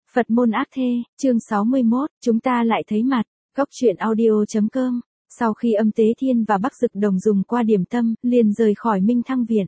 Phật môn ác thê, chương 61, chúng ta lại thấy mặt. Góc truyện audio.com. Sau khi Âm Tế Thiên và Bắc Dực Đồng dùng qua điểm tâm, liền rời khỏi Minh Thăng viện.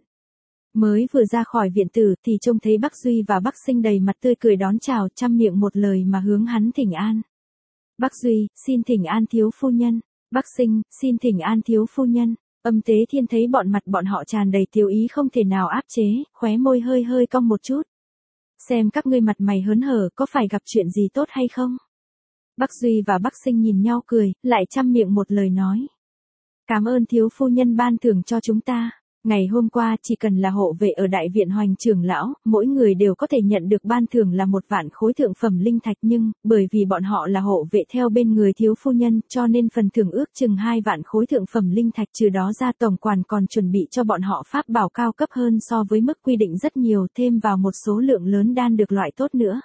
Mới vừa ra khỏi viện tử thì trông thấy Bắc Duy và Bắc Sinh đầy mặt tươi cười đón chào, trăm miệng một lời mà hướng hắn thỉnh an. Bắc Duy, xin thỉnh an thiếu phu nhân. Bắc Sinh, xin thỉnh an thiếu phu nhân. Âm Tế Thiên thấy bọn mặt bọn họ tràn đầy tiêu ý không thể nào áp chế, khóe môi hơi hơi cong một chút. Xem các ngươi mặt mày hớn hở có phải gặp chuyện gì tốt hay không? Bắc Duy và Bắc Sinh nhìn nhau cười, lại trăm miệng một lời nói. Cảm ơn thiếu phu nhân ban thưởng cho chúng ta. Ngày hôm qua chỉ cần là hộ vệ ở đại viện Hoành trưởng lão, mỗi người đều có thể nhận được ban thưởng là 1.000 khối thượng phẩm linh thạch, nhưng bởi vì bọn họ là hộ vệ theo bên người thiếu phu nhân, cho nên phần thưởng ước chừng 2.000 khối thượng phẩm linh thạch, trừ đó ra tổng quản còn chuẩn bị cho bọn họ pháp bảo cao cấp hơn so với mức quy định rất nhiều, thêm vào một số lượng lớn đan được loại tốt nữa.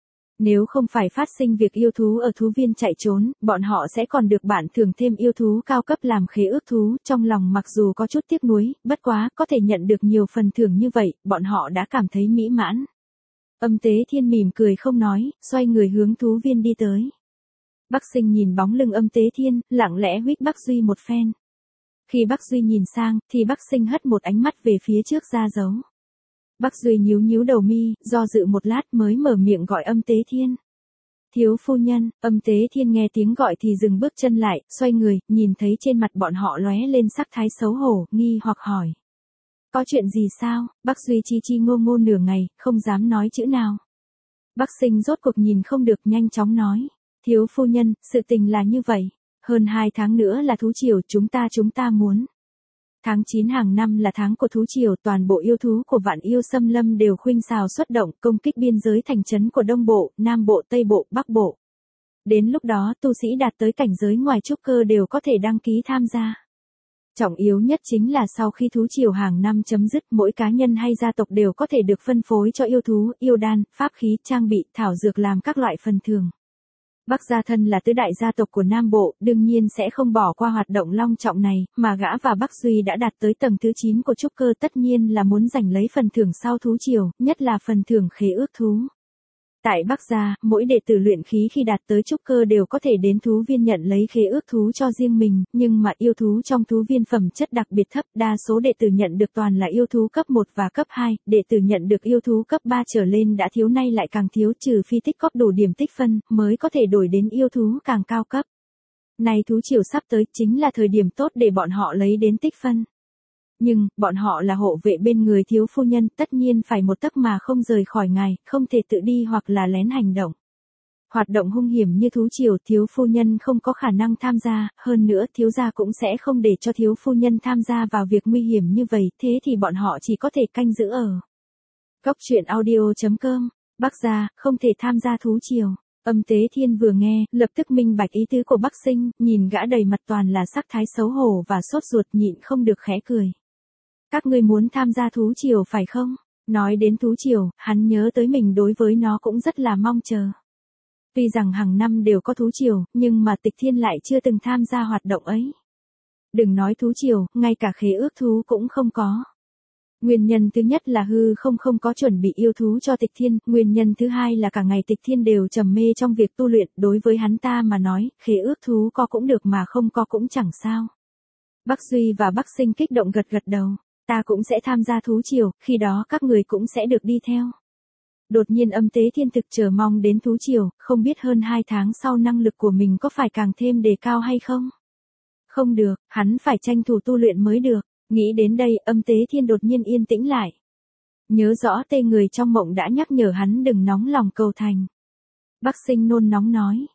Nếu không phải phát sinh việc yêu thú ở thú viên chạy trốn, bọn họ sẽ còn được bản thưởng thêm yêu thú cao cấp làm khế ước thú, trong lòng mặc dù có chút tiếc nuối, bất quá, có thể nhận được nhiều phần thưởng như vậy, bọn họ đã cảm thấy mỹ mãn. Âm Tế Thiên mỉm cười không nói, xoay người hướng thú viên đi tới. Bắc Sinh nhìn bóng lưng Âm Tế Thiên, lặng lẽ huých Bắc Duy một phen. Khi Bắc Duy nhìn sang, thì Bắc Sinh hất một ánh mắt về phía trước ra dấu. Bắc Duy nhíu nhíu đầu mi, do dự một lát mới mở miệng gọi Âm Tế Thiên. Thiếu phu nhân. Âm Tế Thiên nghe tiếng gọi thì dừng bước chân lại, xoay người, nhìn thấy trên mặt bọn họ lóe lên sắc thái xấu hổ, nghi hoặc hỏi. Có chuyện gì sao? Bắc Duy chi chi ngô ngô nửa ngày, không dám nói chữ nào. Bắc Sinh rốt cuộc nhìn không được, nhanh chóng nói. Thiếu phu nhân, sự tình là như vậy. Hơn 2 tháng nữa là thú triều, chúng ta muốn. Tháng 9 hàng năm là tháng của thú triều, toàn bộ yêu thú của Vạn Yêu Xâm Lâm đều khuynh xào xuất động, công kích biên giới thành trấn của Đông Bộ, Nam Bộ, Tây Bộ, Bắc Bộ. Đến lúc đó, tu sĩ đạt tới cảnh giới ngoài trúc cơ đều có thể đăng ký tham gia. Trọng yếu nhất chính là sau khi thú triều hàng năm chấm dứt, mỗi cá nhân hay gia tộc đều có thể được phân phối cho yêu thú, yêu đan, pháp khí, trang bị, thảo dược làm các loại phần thưởng. Bắc gia thân là tứ đại gia tộc của Nam Bộ, đương nhiên sẽ không bỏ qua hoạt động long trọng này, mà gã và Bắc Duy đã đạt tới tầng thứ 9 của trúc cơ, tất nhiên là muốn giành lấy phần thưởng sau thú triều, nhất là phần thưởng khế ước thú. Tại Bắc gia, mỗi đệ tử luyện khí khi đạt tới trúc cơ đều có thể đến thú viên nhận lấy khế ước thú cho riêng mình, nhưng mà yêu thú trong thú viên phẩm chất đặc biệt thấp, đa số đệ tử nhận được toàn là yêu thú cấp 1 và cấp 2, đệ tử nhận được yêu thú cấp 3 trở lên đã thiếu, nay lại càng thiếu, trừ phi tích góp đủ điểm tích phân, mới có thể đổi đến yêu thú càng cao cấp. Này thú triều sắp tới, chính là thời điểm tốt để bọn họ lấy đến tích phân. Nhưng, bọn họ là hộ vệ bên người thiếu phu nhân, tất nhiên phải một tấc mà không rời khỏi ngài, không thể tự đi hoặc là lén hành động. Hoạt động hung hiểm như thú triều, thiếu phu nhân không có khả năng tham gia, hơn nữa thiếu gia cũng sẽ không để cho thiếu phu nhân tham gia vào việc nguy hiểm như vậy, thế thì bọn họ chỉ có thể canh giữ ở. Góc truyện audio.com. Bắc gia, không thể tham gia thú triều. Âm Tế Thiên vừa nghe, lập tức minh bạch ý tứ của Bắc Sinh, nhìn gã đầy mặt toàn là sắc thái xấu hổ và sốt ruột, nhịn không được khẽ cười. Các ngươi muốn tham gia thú triều phải không? Nói đến thú triều, hắn nhớ tới mình đối với nó cũng rất là mong chờ. Tuy rằng hàng năm đều có thú triều, nhưng mà Tịch Thiên lại chưa từng tham gia hoạt động ấy. Đừng nói thú triều, ngay cả khế ước thú cũng không có. Nguyên nhân thứ nhất là hư không có chuẩn bị yêu thú cho Tịch Thiên, nguyên nhân thứ hai là cả ngày Tịch Thiên đều trầm mê trong việc tu luyện, đối với hắn ta mà nói, khế ước thú có cũng được mà không có cũng chẳng sao. Bắc Duy và Bắc Sinh kích động gật gật đầu. Ta cũng sẽ tham gia thú triều, khi đó các người cũng sẽ được đi theo. Đột nhiên Âm Tế Thiên thực chờ mong đến thú triều, không biết hơn 2 tháng sau năng lực của mình có phải càng thêm đề cao hay không? Không được, hắn phải tranh thủ tu luyện mới được. Nghĩ đến đây, Âm Tế Thiên đột nhiên yên tĩnh lại. Nhớ rõ tê người trong mộng đã nhắc nhở hắn đừng nóng lòng cầu thành. Bắc Sinh nôn nóng nói.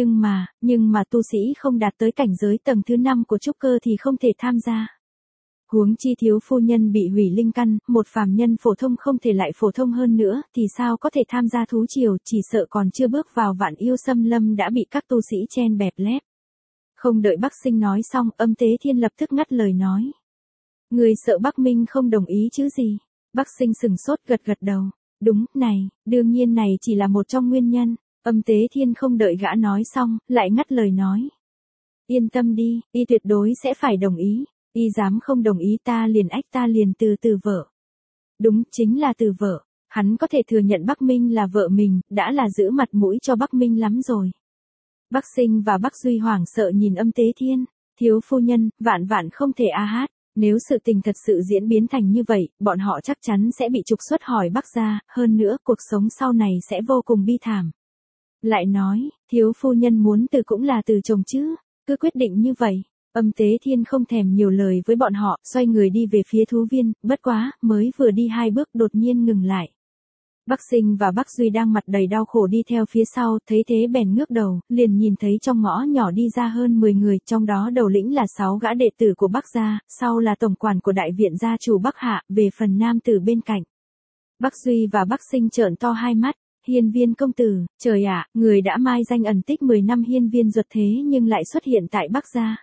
Nhưng mà tu sĩ không đạt tới cảnh giới tầng thứ 5 của trúc cơ thì không thể tham gia. Huống chi thiếu phu nhân bị hủy linh căn, một phàm nhân phổ thông không thể lại phổ thông hơn nữa, thì sao có thể tham gia thú triều, chỉ sợ còn chưa bước vào Vạn Yêu Xâm Lâm đã bị các tu sĩ chen bẹp lép. Không đợi Bắc Sinh nói xong, Âm Tế Thiên lập tức ngắt lời nói. Người sợ Bắc Minh không đồng ý chứ gì? Bắc Sinh sừng sốt gật đầu. Đúng, này, đương nhiên này chỉ là một trong nguyên nhân. Âm Tế Thiên không đợi gã nói xong, lại ngắt lời nói. Yên tâm đi, y tuyệt đối sẽ phải đồng ý. Y dám không đồng ý ta liền từ vợ. Đúng, chính là từ vợ. Hắn có thể thừa nhận Bắc Minh là vợ mình, đã là giữ mặt mũi cho Bắc Minh lắm rồi. Bắc Sinh và Bắc Duy hoảng sợ nhìn Âm Tế Thiên, thiếu phu nhân, vạn vạn không thể a hát. Nếu sự tình thật sự diễn biến thành như vậy, bọn họ chắc chắn sẽ bị trục xuất khỏi Bắc gia, hơn nữa cuộc sống sau này sẽ vô cùng bi thảm. Lại nói, thiếu phu nhân muốn từ cũng là từ chồng chứ, cứ quyết định như vậy. Âm Tế Thiên không thèm nhiều lời với bọn họ, xoay người đi về phía thú viên, bất quá, mới vừa đi 2 bước đột nhiên ngừng lại. Bắc Sinh và Bắc Duy đang mặt đầy đau khổ đi theo phía sau, thấy thế bèn ngước đầu, liền nhìn thấy trong ngõ nhỏ đi ra hơn 10 người, trong đó đầu lĩnh là 6 gã đệ tử của Bắc gia, sau là tổng quản của đại viện gia chủ Bắc Hạ, về phần nam tử bên cạnh. Bắc Duy và Bắc Sinh trợn to hai mắt, Hiên Viên công tử, trời ạ, người đã mai danh ẩn tích 10 năm Hiên Viên Duật thế nhưng lại xuất hiện tại Bắc gia.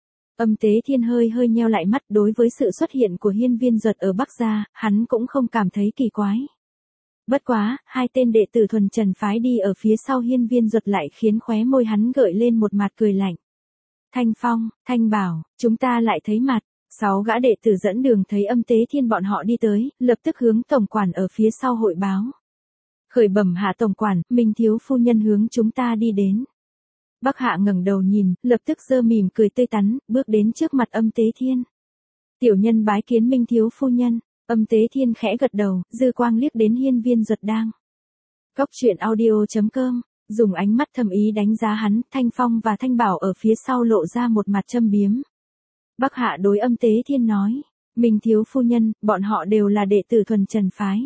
Âm Tế Thiên hơi nheo lại mắt, đối với sự xuất hiện của Hiên Viên Duật ở Bắc gia, hắn cũng không cảm thấy kỳ quái. Bất quá, 2 tên đệ tử thuần trần phái đi ở phía sau Hiên Viên Duật lại khiến khóe môi hắn gợi lên một mặt cười lạnh. Thanh Phong, Thanh Bảo, chúng ta lại thấy mặt. 6 gã đệ tử dẫn đường thấy Âm Tế Thiên bọn họ đi tới, lập tức hướng tổng quản ở phía sau hội báo. Khởi bẩm hạ tổng quản, Minh thiếu phu nhân hướng chúng ta đi đến. Bắc Hạ ngẩng đầu nhìn, lập tức giơ mỉm cười tươi tắn, bước đến trước mặt Âm Tế Thiên. Tiểu nhân bái kiến Minh thiếu phu nhân. Âm Tế Thiên khẽ gật đầu, dư quang liếc đến Hiên Viên Duật đang. Cóc truyện audio.com, dùng ánh mắt thầm ý đánh giá hắn, Thanh Phong và Thanh Bảo ở phía sau lộ ra một mặt châm biếm. Bắc Hạ đối Âm Tế Thiên nói, Minh thiếu phu nhân, bọn họ đều là đệ tử thuần trần phái.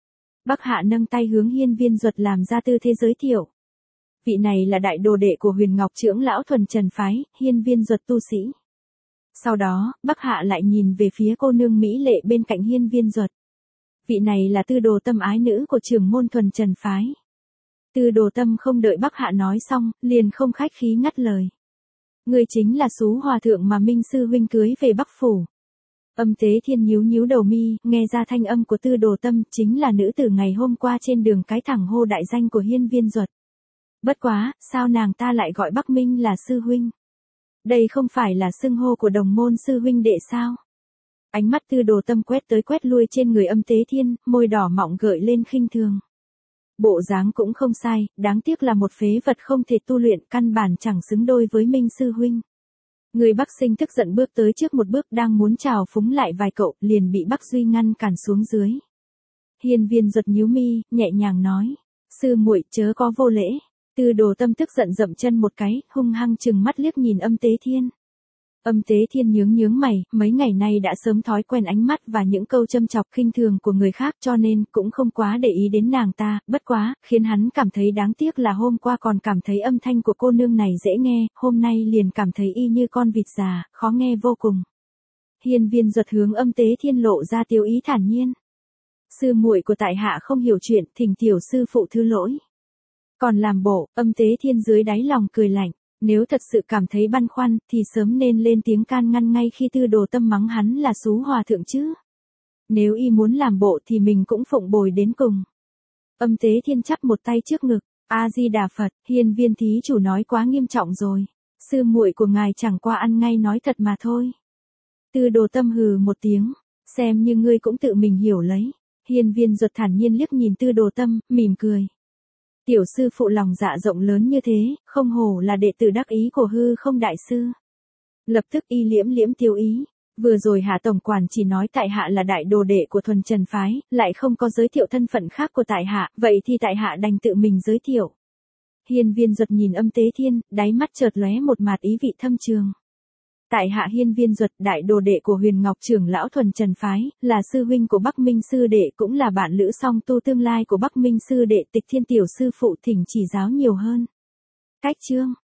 Bắc Hạ nâng tay hướng Hiên Viên Duật làm ra tư thế giới thiệu. Vị này là đại đồ đệ của Huyền Ngọc trưởng lão thuần trần phái, Hiên Viên Duật tu sĩ. Sau đó, Bắc Hạ lại nhìn về phía cô nương mỹ lệ bên cạnh Hiên Viên Duật. Vị này là Tư Đồ Tâm ái nữ của trưởng môn thuần trần phái. Tư Đồ Tâm không đợi Bắc Hạ nói xong, liền không khách khí ngắt lời. Người chính là Sú hòa thượng mà Minh sư huynh cưới về Bắc phủ. Âm Tế Thiên nhíu đầu mi, nghe ra thanh âm của Tư Đồ Tâm chính là nữ tử ngày hôm qua trên đường cái thẳng hô đại danh của Hiên Viên Duật. Bất quá, sao nàng ta lại gọi Bắc Minh là sư huynh? Đây không phải là xưng hô của đồng môn sư huynh đệ sao? Ánh mắt Tư Đồ Tâm quét tới quét lui trên người Âm Tế Thiên, môi đỏ mọng gợi lên khinh thường. Bộ dáng cũng không sai, đáng tiếc là một phế vật không thể tu luyện, căn bản chẳng xứng đôi với Minh sư huynh. Người Bắc Sinh tức giận bước tới trước một bước đang muốn chào phúng lại vài cậu, liền bị Bắc Duy ngăn cản xuống dưới. Hiên Viên Duật nhíu mi, nhẹ nhàng nói, sư muội chớ có vô lễ. Tư Đồ Tâm tức giận dậm chân một cái, hung hăng chừng mắt liếc nhìn Âm Tế Thiên. Âm Tế Thiên nhướng mày, mấy ngày nay đã sớm thói quen ánh mắt và những câu châm chọc khinh thường của người khác cho nên cũng không quá để ý đến nàng ta, bất quá, khiến hắn cảm thấy đáng tiếc là hôm qua còn cảm thấy âm thanh của cô nương này dễ nghe, hôm nay liền cảm thấy y như con vịt già, khó nghe vô cùng. Hiên Viên Duật hướng Âm Tế Thiên lộ ra tiêu ý thản nhiên. Sư muội của tại hạ không hiểu chuyện, thỉnh tiểu sư phụ thứ lỗi. Còn làm bộ, Âm Tế Thiên dưới đáy lòng cười lạnh, nếu thật sự cảm thấy băn khoăn, thì sớm nên lên tiếng can ngăn ngay khi Tư Đồ Tâm mắng hắn là Sú hòa thượng chứ. Nếu y muốn làm bộ thì mình cũng phụng bồi đến cùng. Âm Tế Thiên chắp một tay trước ngực, A-di-đà Phật, Hiên Viên thí chủ nói quá nghiêm trọng rồi. Sư muội của ngài chẳng qua ăn ngay nói thật mà thôi. Tư Đồ Tâm hừ một tiếng, xem như ngươi cũng tự mình hiểu lấy. Hiên Viên Duật thản nhiên liếc nhìn Tư Đồ Tâm, mỉm cười. Tiểu sư phụ lòng dạ rộng lớn như thế, không hổ là đệ tử đắc ý của Hư Không đại sư. Lập tức y liễm tiêu ý, vừa rồi hạ tổng quản chỉ nói tại hạ là đại đồ đệ của thuần trần phái, lại không có giới thiệu thân phận khác của tại hạ, vậy thì tại hạ đành tự mình giới thiệu. Hiên Viên Duật nhìn Âm Tế Thiên, đáy mắt chợt lóe một mạt ý vị thâm trường. Tại hạ Hiên Viên Duật, đại đồ đệ của Huyền Ngọc trưởng lão thuần trần phái, là sư huynh của Bắc Minh sư đệ, cũng là bạn lữ song tu tương lai của Bắc Minh sư đệ, Tịch Thiên tiểu sư phụ, thỉnh chỉ giáo nhiều hơn. Cách chương